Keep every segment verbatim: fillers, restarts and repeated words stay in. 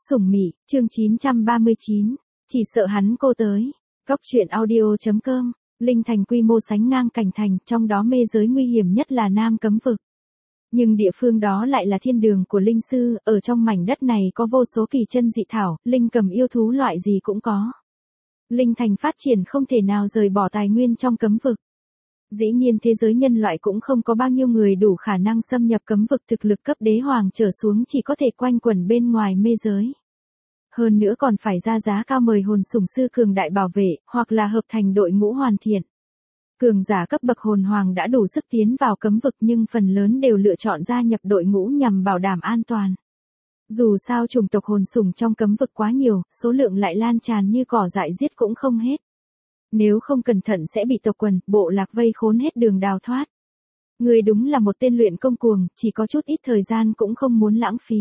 Sủng Mị, chương chín trăm ba mươi chín, chỉ sợ hắn cô tới. Góc truyện audio.com, Linh Thành quy mô sánh ngang Cảnh Thành, trong đó mê giới nguy hiểm nhất là Nam Cấm Vực. Nhưng địa phương đó lại là thiên đường của linh sư, ở trong mảnh đất này có vô số kỳ chân dị thảo, linh cầm yêu thú loại gì cũng có. Linh Thành phát triển không thể nào rời bỏ tài nguyên trong cấm vực. Dĩ nhiên thế giới nhân loại cũng không có bao nhiêu người đủ khả năng xâm nhập cấm vực, thực lực cấp đế hoàng trở xuống chỉ có thể quanh quẩn bên ngoài mê giới. Hơn nữa còn phải ra giá cao mời hồn sủng sư cường đại bảo vệ, hoặc là hợp thành đội ngũ hoàn thiện. Cường giả cấp bậc hồn hoàng đã đủ sức tiến vào cấm vực nhưng phần lớn đều lựa chọn gia nhập đội ngũ nhằm bảo đảm an toàn. Dù sao chủng tộc hồn sủng trong cấm vực quá nhiều, số lượng lại lan tràn như cỏ dại giết cũng không hết. Nếu không cẩn thận sẽ bị tộc quần, bộ lạc vây khốn hết đường đào thoát. Người đúng là một tên luyện công cuồng, chỉ có chút ít thời gian cũng không muốn lãng phí.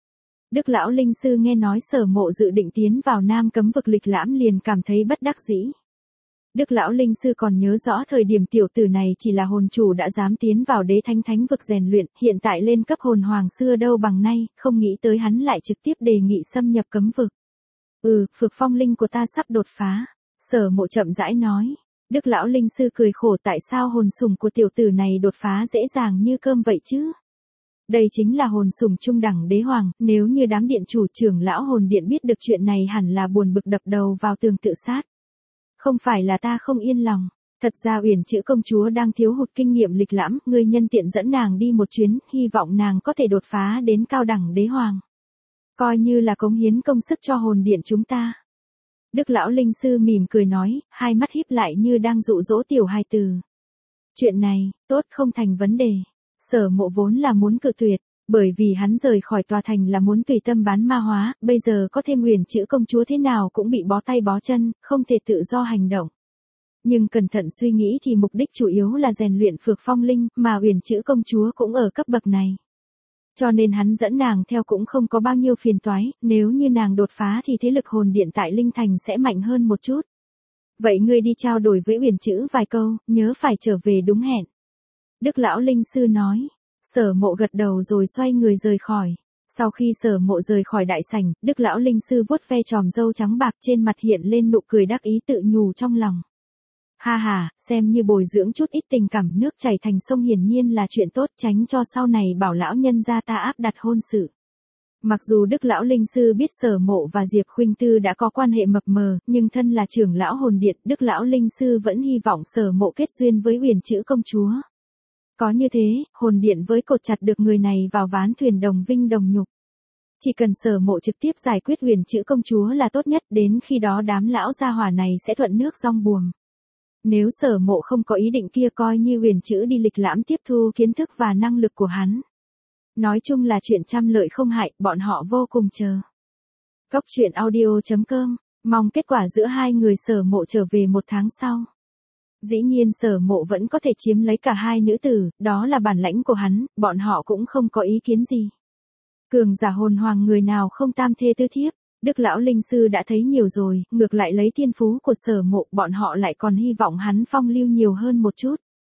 Đức lão linh sư nghe nói Sở Mộ dự định tiến vào Nam Cấm Vực lịch lãm liền cảm thấy bất đắc dĩ. Đức lão linh sư còn nhớ rõ thời điểm tiểu tử này chỉ là hồn chủ đã dám tiến vào đế thánh thánh vực rèn luyện, hiện tại lên cấp hồn hoàng xưa đâu bằng nay, không nghĩ tới hắn lại trực tiếp đề nghị xâm nhập cấm vực. Ừ, phược phong linh của ta sắp đột phá. Sở Mộ chậm rãi nói. Đức lão linh sư cười khổ, tại sao hồn sủng của tiểu tử này đột phá dễ dàng như cơm vậy chứ? Đây chính là hồn sủng trung đẳng đế hoàng, nếu như đám điện chủ trưởng lão hồn điện biết được chuyện này hẳn là buồn bực đập đầu vào tường tự sát. Không phải là ta không yên lòng, thật ra Uyển Chữ công chúa đang thiếu hụt kinh nghiệm lịch lãm, ngươi nhân tiện dẫn nàng đi một chuyến, hy vọng nàng có thể đột phá đến cao đẳng đế hoàng. Coi như là cống hiến công sức cho hồn điện chúng ta. Đức lão linh sư mỉm cười nói, hai mắt híp lại như đang dụ dỗ tiểu hài tử. Chuyện này, tốt, không thành vấn đề. Sở Mộ vốn là muốn cự tuyệt, bởi vì hắn rời khỏi tòa thành là muốn tùy tâm bán ma hóa, bây giờ có thêm Uyển Chữ công chúa thế nào cũng bị bó tay bó chân, không thể tự do hành động. Nhưng cẩn thận suy nghĩ thì mục đích chủ yếu là rèn luyện phược phong linh, mà Uyển Chữ công chúa cũng ở cấp bậc này. Cho nên hắn dẫn nàng theo cũng không có bao nhiêu phiền toái, nếu như nàng đột phá thì thế lực hồn điện tại Linh Thành sẽ mạnh hơn một chút. Vậy ngươi đi trao đổi với Uyển Chữ vài câu, nhớ phải trở về đúng hẹn. Đức lão linh sư nói. Sở Mộ gật đầu rồi xoay người rời khỏi. Sau khi Sở Mộ rời khỏi đại sảnh, Đức lão linh sư vuốt ve tròm râu trắng bạc, trên mặt hiện lên nụ cười đắc ý tự nhủ trong lòng. Ha ha, xem như bồi dưỡng chút ít tình cảm, nước chảy thành sông hiển nhiên là chuyện tốt, tránh cho sau này bảo lão nhân gia ta áp đặt hôn sự. Mặc dù Đức lão linh sư biết Sở Mộ và Diệp Khuynh Tư đã có quan hệ mập mờ, nhưng thân là trưởng lão hồn điện, Đức lão linh sư vẫn hy vọng Sở Mộ kết duyên với Uyển Chữ công chúa. Có như thế, hồn điện với cột chặt được người này vào ván thuyền đồng vinh đồng nhục. Chỉ cần Sở Mộ trực tiếp giải quyết Uyển Chữ công chúa là tốt nhất, đến khi đó đám lão gia hỏa này sẽ thuận nước dong buồm. Nếu Sở Mộ không có ý định kia, coi như Uyển Chữ đi lịch lãm tiếp thu kiến thức và năng lực của hắn. Nói chung là chuyện trăm lợi không hại, bọn họ vô cùng chờ. Góc truyện audio.com, mong kết quả giữa hai người Sở Mộ trở về một tháng sau. Dĩ nhiên Sở Mộ vẫn có thể chiếm lấy cả hai nữ tử, đó là bản lãnh của hắn, bọn họ cũng không có ý kiến gì. Cường giả hồn hoàng người nào không tam thê tứ thiếp, Đức lão linh sư đã thấy nhiều rồi, ngược lại lấy thiên phú của Sở Mộ, bọn họ lại còn hy vọng hắn phong lưu nhiều hơn một chút.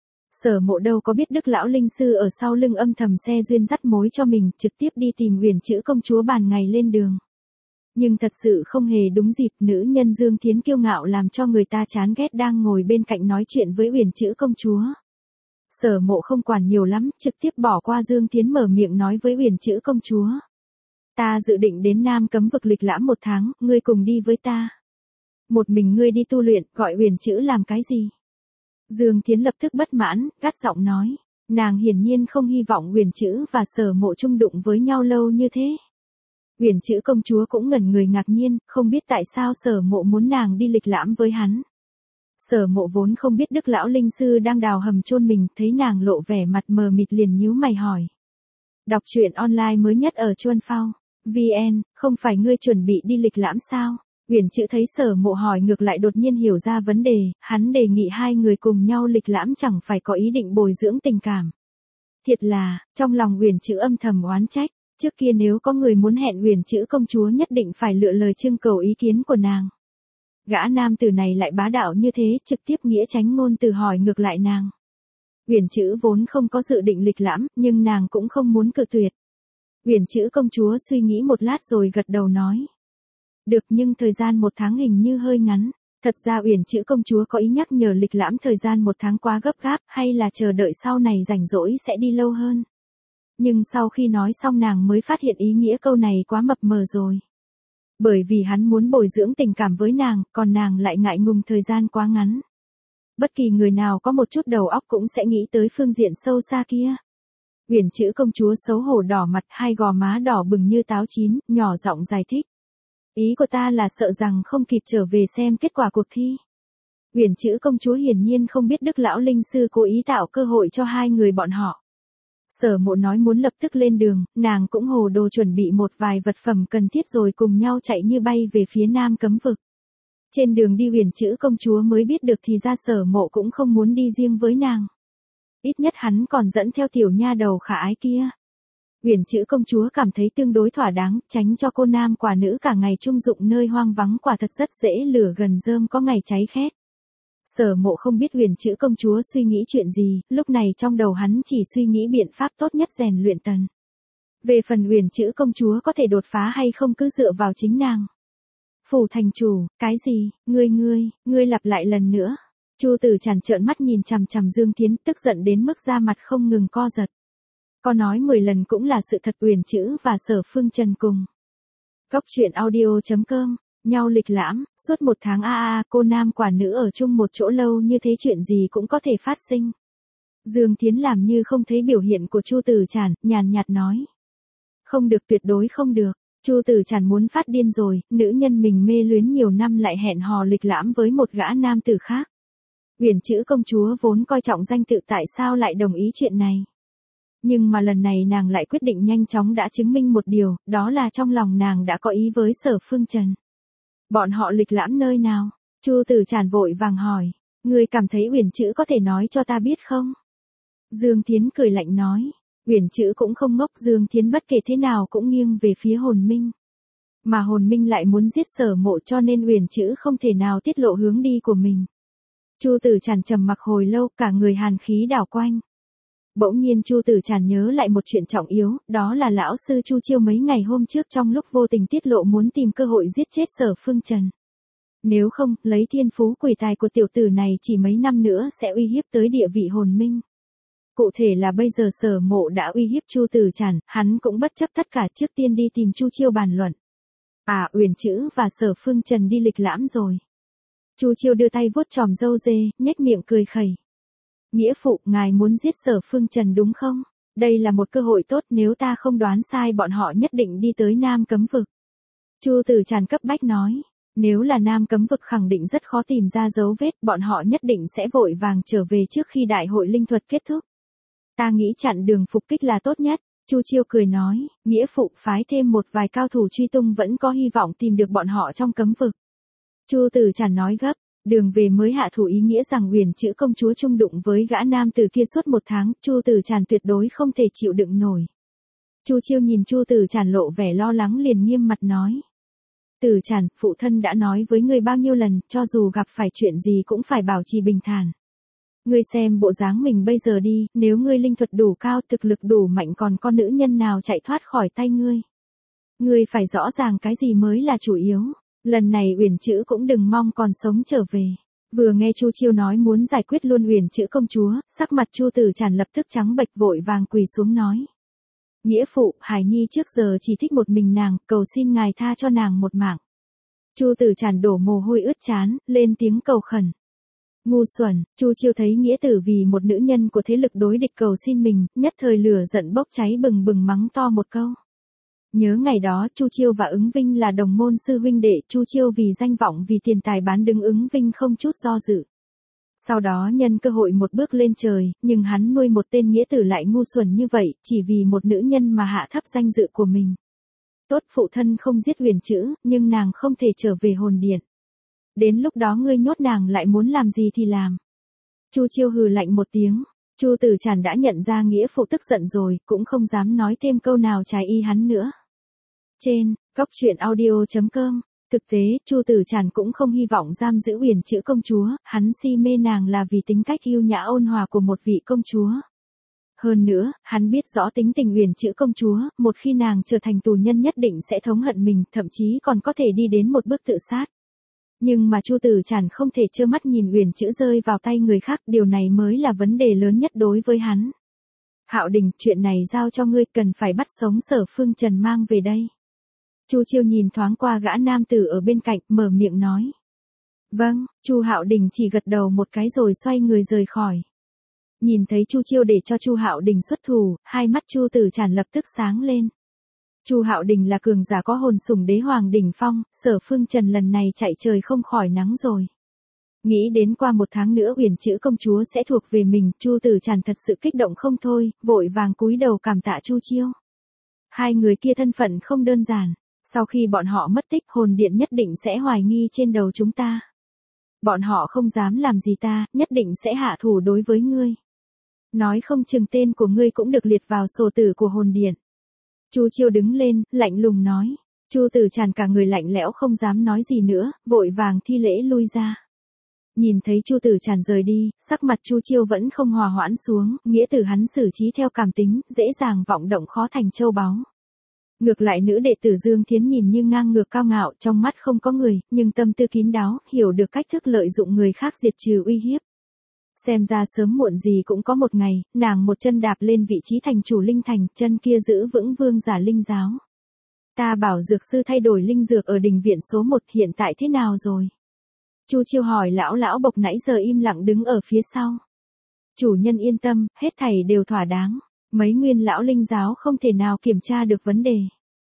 Sở Mộ đâu có biết Đức lão linh sư ở sau lưng âm thầm xe duyên dắt mối cho mình, trực tiếp đi tìm Uyển Chữ công chúa bàn ngày lên đường. Nhưng thật sự không hề đúng dịp, nữ nhân Dương Thiến kiêu ngạo làm cho người ta chán ghét đang ngồi bên cạnh nói chuyện với Uyển Chữ công chúa. Sở Mộ không quản nhiều lắm, trực tiếp bỏ qua Dương Thiến mở miệng nói với Uyển Chữ công chúa. Ta dự định đến Nam Cấm Vực lịch lãm một tháng, ngươi cùng đi với ta. Một mình ngươi đi tu luyện, gọi Uyển Chữ làm cái gì? Dương Thiến lập tức bất mãn, gắt giọng nói. Nàng hiển nhiên không hy vọng Uyển Chữ và Sở Mộ chung đụng với nhau lâu như thế. Uyển Chữ công chúa cũng ngẩn người ngạc nhiên, không biết tại sao Sở Mộ muốn nàng đi lịch lãm với hắn. Sở Mộ vốn không biết Đức lão linh sư đang đào hầm chôn mình, thấy nàng lộ vẻ mặt mờ mịt liền nhíu mày hỏi. Đọc truyện online mới nhất ở Chuan Phao vê en, không phải ngươi chuẩn bị đi lịch lãm sao? Uyển Chữ thấy Sở Mộ hỏi ngược lại đột nhiên hiểu ra vấn đề, hắn đề nghị hai người cùng nhau lịch lãm chẳng phải có ý định bồi dưỡng tình cảm. Thiệt là, trong lòng Uyển Chữ âm thầm oán trách. Trước kia nếu có người muốn hẹn Uyển Chữ công chúa nhất định phải lựa lời trưng cầu ý kiến của nàng. Gã nam tử này lại bá đạo như thế, trực tiếp nghĩa tránh ngôn từ hỏi ngược lại nàng. Uyển Chữ vốn không có dự định lịch lãm, nhưng nàng cũng không muốn cự tuyệt. Uyển Chữ công chúa suy nghĩ một lát rồi gật đầu nói. Được, nhưng thời gian một tháng hình như hơi ngắn. Thật ra Uyển Chữ công chúa có ý nhắc nhở Lịch Lãm thời gian một tháng quá gấp gáp, hay là chờ đợi sau này rảnh rỗi sẽ đi lâu hơn. Nhưng sau khi nói xong nàng mới phát hiện ý nghĩa câu này quá mập mờ rồi. Bởi vì hắn muốn bồi dưỡng tình cảm với nàng, còn nàng lại ngại ngùng thời gian quá ngắn. Bất kỳ người nào có một chút đầu óc cũng sẽ nghĩ tới phương diện sâu xa kia. Uyển Chữ công chúa xấu hổ đỏ mặt, hai gò má đỏ bừng như táo chín, nhỏ giọng giải thích. Ý của ta là sợ rằng không kịp trở về xem kết quả cuộc thi. Uyển Chữ công chúa hiển nhiên không biết Đức lão linh sư cố ý tạo cơ hội cho hai người bọn họ. Sở Mộ nói muốn lập tức lên đường, nàng cũng hồ đồ chuẩn bị một vài vật phẩm cần thiết rồi cùng nhau chạy như bay về phía Nam Cấm Vực. Trên đường đi Uyển Chữ công chúa mới biết được thì ra Sở Mộ cũng không muốn đi riêng với nàng. Ít nhất hắn còn dẫn theo tiểu nha đầu khả ái kia. Uyển Chữ công chúa cảm thấy tương đối thỏa đáng, tránh cho cô nam quả nữ cả ngày chung dụng nơi hoang vắng quả thật rất dễ lửa gần rơm có ngày cháy khét. Sở Mộ không biết Uyển Chữ công chúa suy nghĩ chuyện gì, lúc này trong đầu hắn chỉ suy nghĩ biện pháp tốt nhất rèn luyện tần. Về phần Uyển Chữ công chúa có thể đột phá hay không cứ dựa vào chính nàng. Phủ thành chủ, cái gì, ngươi ngươi, ngươi lặp lại lần nữa. Chu Tử Tràn trợn mắt nhìn chằm chằm Dương Thiến, tức giận đến mức da mặt không ngừng co giật. Có nói mười lần cũng là sự thật. Uyển Chữ và Sở Phương Trần cùng. Góc truyện audio chấm com, nhau Lịch Lãm, suốt một tháng a a cô nam quả nữ ở chung một chỗ lâu như thế chuyện gì cũng có thể phát sinh. Dương Thiến làm như không thấy biểu hiện của Chu Tử Tràn, nhàn nhạt nói. Không được, tuyệt đối không được. Chu Tử Tràn muốn phát điên rồi, nữ nhân mình mê luyến nhiều năm lại hẹn hò Lịch Lãm với một gã nam tử khác. Uyển Chữ công chúa vốn coi trọng danh tự, tại sao lại đồng ý chuyện này. Nhưng mà lần này nàng lại quyết định nhanh chóng đã chứng minh một điều, đó là trong lòng nàng đã có ý với Sở Phương Trần. Bọn họ Lịch Lãm nơi nào? Chu Tử Tràn vội vàng hỏi. Ngươi cảm thấy Uyển Chữ có thể nói cho ta biết không? Dương Thiến cười lạnh nói. Uyển Chữ cũng không ngốc, Dương Thiến bất kể thế nào cũng nghiêng về phía Hồn Minh. Mà Hồn Minh lại muốn giết Sở Mộ cho nên Uyển Chữ không thể nào tiết lộ hướng đi của mình. Chu Tử Tràn trầm mặc hồi lâu, cả người hàn khí đảo quanh. Bỗng nhiên Chu Tử Tràn nhớ lại một chuyện trọng yếu, đó là lão sư Chu Chiêu mấy ngày hôm trước trong lúc vô tình tiết lộ muốn tìm cơ hội giết chết Sở Phương Trần. Nếu không, lấy thiên phú quỷ tài của tiểu tử này chỉ mấy năm nữa sẽ uy hiếp tới địa vị Hồn Minh. Cụ thể là bây giờ Sở Mộ đã uy hiếp Chu Tử Tràn, hắn cũng bất chấp tất cả trước tiên đi tìm Chu Chiêu bàn luận. À, Uyển Chữ và Sở Phương Trần đi Lịch Lãm rồi. Chu Chiêu đưa tay vuốt chòm râu dê, nhếch miệng cười khẩy. Nghĩa phụ, ngài muốn giết Sở Phương Trần đúng không? Đây là một cơ hội tốt, nếu ta không đoán sai bọn họ nhất định đi tới Nam Cấm Vực. Chu Tử Tràn cấp bách nói. Nếu là Nam Cấm Vực khẳng định rất khó tìm ra dấu vết, bọn họ nhất định sẽ vội vàng trở về trước khi đại hội linh thuật kết thúc. Ta nghĩ chặn đường phục kích là tốt nhất. Chu Chiêu cười nói, nghĩa phụ phái thêm một vài cao thủ truy tung vẫn có hy vọng tìm được bọn họ trong cấm vực. Chu Tử Tràn nói gấp, đường về mới hạ thủ ý nghĩa rằng Uyển Chữ công chúa chung đụng với gã nam tử kia suốt một tháng, Chu Tử Tràn tuyệt đối không thể chịu đựng nổi. Chu Chiêu nhìn Chu Tử Tràn lộ vẻ lo lắng liền nghiêm mặt nói. Tử Tràn, phụ thân đã nói với ngươi bao nhiêu lần, cho dù gặp phải chuyện gì cũng phải bảo trì bình thản. Ngươi xem bộ dáng mình bây giờ đi, nếu ngươi linh thuật đủ cao, thực lực đủ mạnh còn có nữ nhân nào chạy thoát khỏi tay ngươi. Ngươi phải rõ ràng cái gì mới là chủ yếu. Lần này Uyển Chữ cũng đừng mong còn sống trở về. Vừa nghe Chu Chiêu nói muốn giải quyết luôn Uyển Chữ công chúa, sắc mặt Chu Tử Tràn lập tức trắng bệch, vội vàng quỳ xuống nói. Nghĩa phụ, Hải Nhi trước giờ chỉ thích một mình nàng, cầu xin ngài tha cho nàng một mạng. Chu Tử Tràn đổ mồ hôi ướt trán, lên tiếng cầu khẩn. Ngu xuẩn, Chu Chiêu thấy nghĩa tử vì một nữ nhân của thế lực đối địch cầu xin mình, nhất thời lửa giận bốc cháy bừng bừng mắng to một câu. Nhớ ngày đó Chu Chiêu và Ứng Vinh là đồng môn sư huynh đệ, Chu Chiêu vì danh vọng vì tiền tài bán đứng Ứng Vinh không chút do dự. Sau đó nhân cơ hội một bước lên trời, nhưng hắn nuôi một tên nghĩa tử lại ngu xuẩn như vậy, chỉ vì một nữ nhân mà hạ thấp danh dự của mình. Tốt, phụ thân không giết Uyển Chữ, nhưng nàng không thể trở về hồn điện. Đến lúc đó ngươi nhốt nàng lại muốn làm gì thì làm. Chu Chiêu hừ lạnh một tiếng. Chu Tử Tràn đã nhận ra nghĩa phụ tức giận rồi, cũng không dám nói thêm câu nào trái ý hắn nữa. Trên, góc truyện audio chấm com, thực tế, Chu Tử Tràn cũng không hy vọng giam giữ Uyển Chữ công chúa, hắn si mê nàng là vì tính cách yêu nhã ôn hòa của một vị công chúa. Hơn nữa, hắn biết rõ tính tình Uyển Chữ công chúa, một khi nàng trở thành tù nhân nhất định sẽ thống hận mình, thậm chí còn có thể đi đến một bước tự sát. Nhưng mà Chu Tử Trản không thể trơ mắt nhìn Uyển Chữ rơi vào tay người khác, điều này mới là vấn đề lớn nhất đối với hắn. Hạo Đình, chuyện này giao cho ngươi, cần phải bắt sống Sở Phương Trần mang về đây. Chu Chiêu nhìn thoáng qua gã nam tử ở bên cạnh, mở miệng nói. Vâng, Chu Hạo Đình chỉ gật đầu một cái rồi xoay người rời khỏi. Nhìn thấy Chu Chiêu để cho Chu Hạo Đình xuất thủ, hai mắt Chu Tử Trản lập tức sáng lên. Chu Hạo Đình là cường giả có hồn sủng đế hoàng đỉnh phong, Sở Phương Trần lần này chạy trời không khỏi nắng rồi. Nghĩ đến qua một tháng nữa Uyển Chữ công chúa sẽ thuộc về mình, Chu Tử Trản thật sự kích động không thôi, vội vàng cúi đầu cảm tạ Chu Chiêu. Hai người kia thân phận không đơn giản, sau khi bọn họ mất tích hồn điện nhất định sẽ hoài nghi trên đầu chúng ta. Bọn họ không dám làm gì ta, nhất định sẽ hạ thủ đối với ngươi. Nói không chừng tên của ngươi cũng được liệt vào sổ tử của hồn điện. Chu Chiêu đứng lên, lạnh lùng nói. Chu Tử Trản cả người lạnh lẽo không dám nói gì nữa, vội vàng thi lễ lui ra. Nhìn thấy Chu Tử Trản rời đi, sắc mặt Chu Chiêu vẫn không hòa hoãn xuống, nghĩa tử hắn xử trí theo cảm tính, dễ dàng vọng động khó thành châu báu. Ngược lại nữ đệ tử Dương Thiến nhìn như ngang ngược cao ngạo, trong mắt không có người, nhưng tâm tư kín đáo, hiểu được cách thức lợi dụng người khác diệt trừ uy hiếp. Xem ra sớm muộn gì cũng có một ngày, nàng một chân đạp lên vị trí thành chủ linh thành, chân kia giữ vững vương giả linh giáo. Ta bảo dược sư thay đổi linh dược ở đình viện số một, hiện tại thế nào rồi? Chu Chiêu hỏi lão lão bộc nãy giờ im lặng đứng ở phía sau. Chủ nhân yên tâm, hết thảy đều thỏa đáng. Mấy nguyên lão linh giáo không thể nào kiểm tra được vấn đề.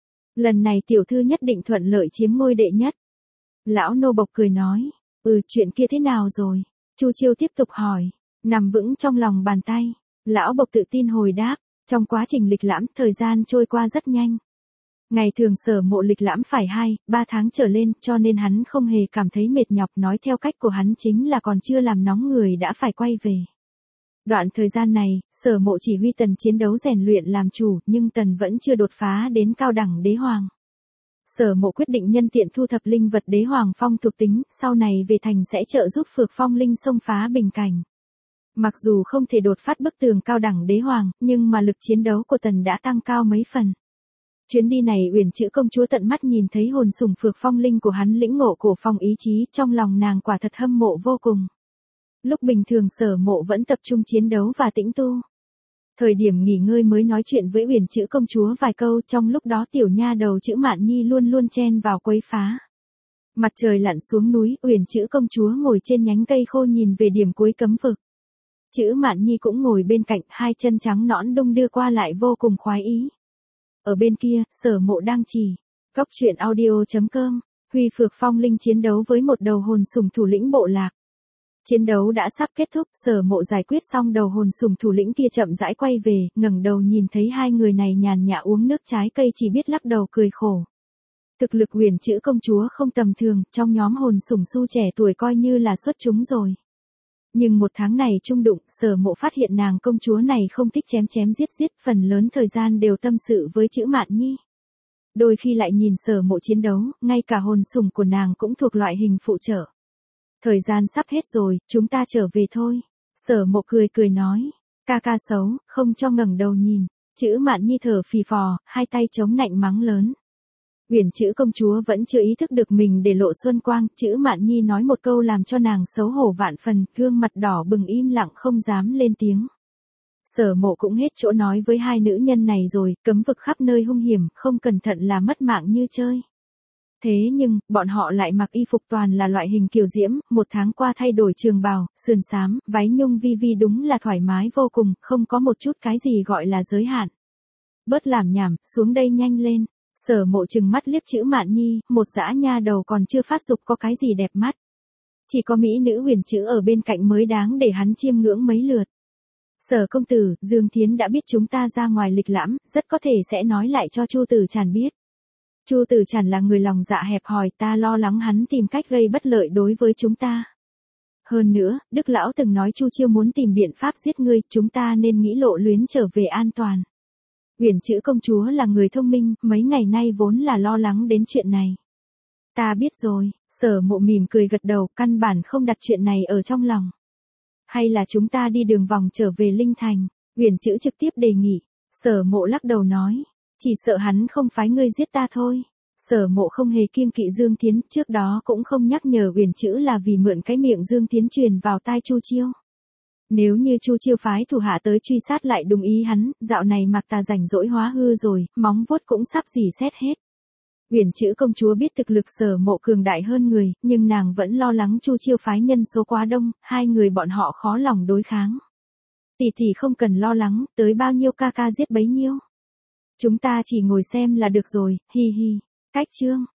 Lần này tiểu thư nhất định thuận lợi chiếm ngôi đệ nhất. Lão nô bộc cười nói, ừ chuyện kia thế nào rồi? Chu Chiêu tiếp tục hỏi, nằm vững trong lòng bàn tay. Lão bộc tự tin hồi đáp, trong quá trình lịch lãm thời gian trôi qua rất nhanh. Ngày thường Sở Mộ lịch lãm phải hai, ba tháng trở lên cho nên hắn không hề cảm thấy mệt nhọc, nói theo cách của hắn chính là còn chưa làm nóng người đã phải quay về. Đoạn thời gian này, Sở Mộ chỉ huy Tần chiến đấu rèn luyện làm chủ, nhưng Tần vẫn chưa đột phá đến cao đẳng đế hoàng. Sở Mộ quyết định nhân tiện thu thập linh vật đế hoàng phong thuộc tính, sau này về thành sẽ trợ giúp Phược Phong Linh xông phá bình cảnh. Mặc dù không thể đột phát bức tường cao đẳng đế hoàng, nhưng mà lực chiến đấu của Tần đã tăng cao mấy phần. Chuyến đi này Uyển Chữ công chúa tận mắt nhìn thấy hồn sủng Phược Phong Linh của hắn lĩnh ngộ cổ phong ý chí, trong lòng nàng quả thật hâm mộ vô cùng. Lúc bình thường Sở Mộ vẫn tập trung chiến đấu và tĩnh tu. Thời điểm nghỉ ngơi mới nói chuyện với Uyển Chữ công chúa vài câu, trong lúc đó tiểu nha đầu Chữ Mạn Nhi luôn luôn chen vào quấy phá. Mặt trời lặn xuống núi, Uyển Chữ công chúa ngồi trên nhánh cây khô nhìn về điểm cuối cấm vực. Chữ Mạn Nhi cũng ngồi bên cạnh, hai chân trắng nõn đung đưa qua lại vô cùng khoái ý. Ở bên kia, Sở Mộ đang chỉ. Góc truyện audio chấm com, Huy Phược Phong Linh chiến đấu với một đầu hồn sủng thủ lĩnh bộ lạc. Chiến đấu đã sắp kết thúc, Sở Mộ giải quyết xong đầu hồn sủng thủ lĩnh kia chậm rãi quay về, ngẩng đầu nhìn thấy hai người này nhàn nhã uống nước trái cây chỉ biết lắc đầu cười khổ. Thực lực Uyển Chữ công chúa không tầm thường, trong nhóm hồn sủng su trẻ tuổi coi như là xuất chúng rồi. Nhưng một tháng này chung đụng, Sở Mộ phát hiện nàng công chúa này không thích chém chém giết giết, phần lớn thời gian đều tâm sự với Chữ Mạn Nhi. Đôi khi lại nhìn Sở Mộ chiến đấu, ngay cả hồn sủng của nàng cũng thuộc loại hình phụ trợ. Thời gian sắp hết rồi, chúng ta trở về thôi. Sở Mộ cười cười nói, ca ca xấu, không cho ngẩng đầu nhìn. Chữ Mạn Nhi thở phì phò, hai tay chống nạnh mắng lớn. Uyển Chữ công chúa vẫn chưa ý thức được mình để lộ xuân quang, Chữ Mạn Nhi nói một câu làm cho nàng xấu hổ vạn phần, gương mặt đỏ bừng im lặng không dám lên tiếng. Sở Mộ cũng hết chỗ nói với hai nữ nhân này rồi, cấm vực khắp nơi hung hiểm, không cẩn thận là mất mạng như chơi. Thế nhưng, bọn họ lại mặc y phục toàn là loại hình kiều diễm, một tháng qua thay đổi trường bào, sườn xám, váy nhung vi vi đúng là thoải mái vô cùng, không có một chút cái gì gọi là giới hạn. Bớt làm nhảm, xuống đây nhanh lên. Sở Mộ trừng mắt liếc Chữ Mạn Nhi, một dã nha đầu còn chưa phát dục có cái gì đẹp mắt. Chỉ có mỹ nữ Uyển Chữ ở bên cạnh mới đáng để hắn chiêm ngưỡng mấy lượt. Sở công tử, Dương Thiến đã biết chúng ta ra ngoài lịch lãm, rất có thể sẽ nói lại cho Chu Tử Trản biết. Chu Tử Trản là người lòng dạ hẹp hòi, ta lo lắng hắn tìm cách gây bất lợi đối với chúng ta. Hơn nữa, Đức Lão từng nói Chu Chiêu muốn tìm biện pháp giết ngươi, chúng ta nên nghĩ lộ luyến trở về an toàn. Uyển Chữ công chúa là người thông minh, mấy ngày nay vốn là lo lắng đến chuyện này. Ta biết rồi, Sở Mộ mỉm cười gật đầu, căn bản không đặt chuyện này ở trong lòng. Hay là chúng ta đi đường vòng trở về Linh Thành. Uyển Chữ trực tiếp đề nghị. Sở Mộ lắc đầu nói. Chỉ sợ hắn không phái ngươi giết ta thôi. Sở Mộ không hề kiêng kỵ Dương Tiến, trước đó cũng không nhắc nhở Uyển Chữ là vì mượn cái miệng Dương Tiến truyền vào tai Chu Chiêu. Nếu như Chu Chiêu phái thủ hạ tới truy sát lại đúng ý hắn, dạo này Mạc Tà rảnh rỗi hóa hư rồi, móng vuốt cũng sắp dỉ xét hết. Uyển Chữ công chúa biết thực lực Sở Mộ cường đại hơn người, nhưng nàng vẫn lo lắng Chu Chiêu phái nhân số quá đông, hai người bọn họ khó lòng đối kháng. Tỷ tỷ không cần lo lắng, tới bao nhiêu ca ca giết bấy nhiêu. Chúng ta chỉ ngồi xem là được rồi, hi hi. Cách chương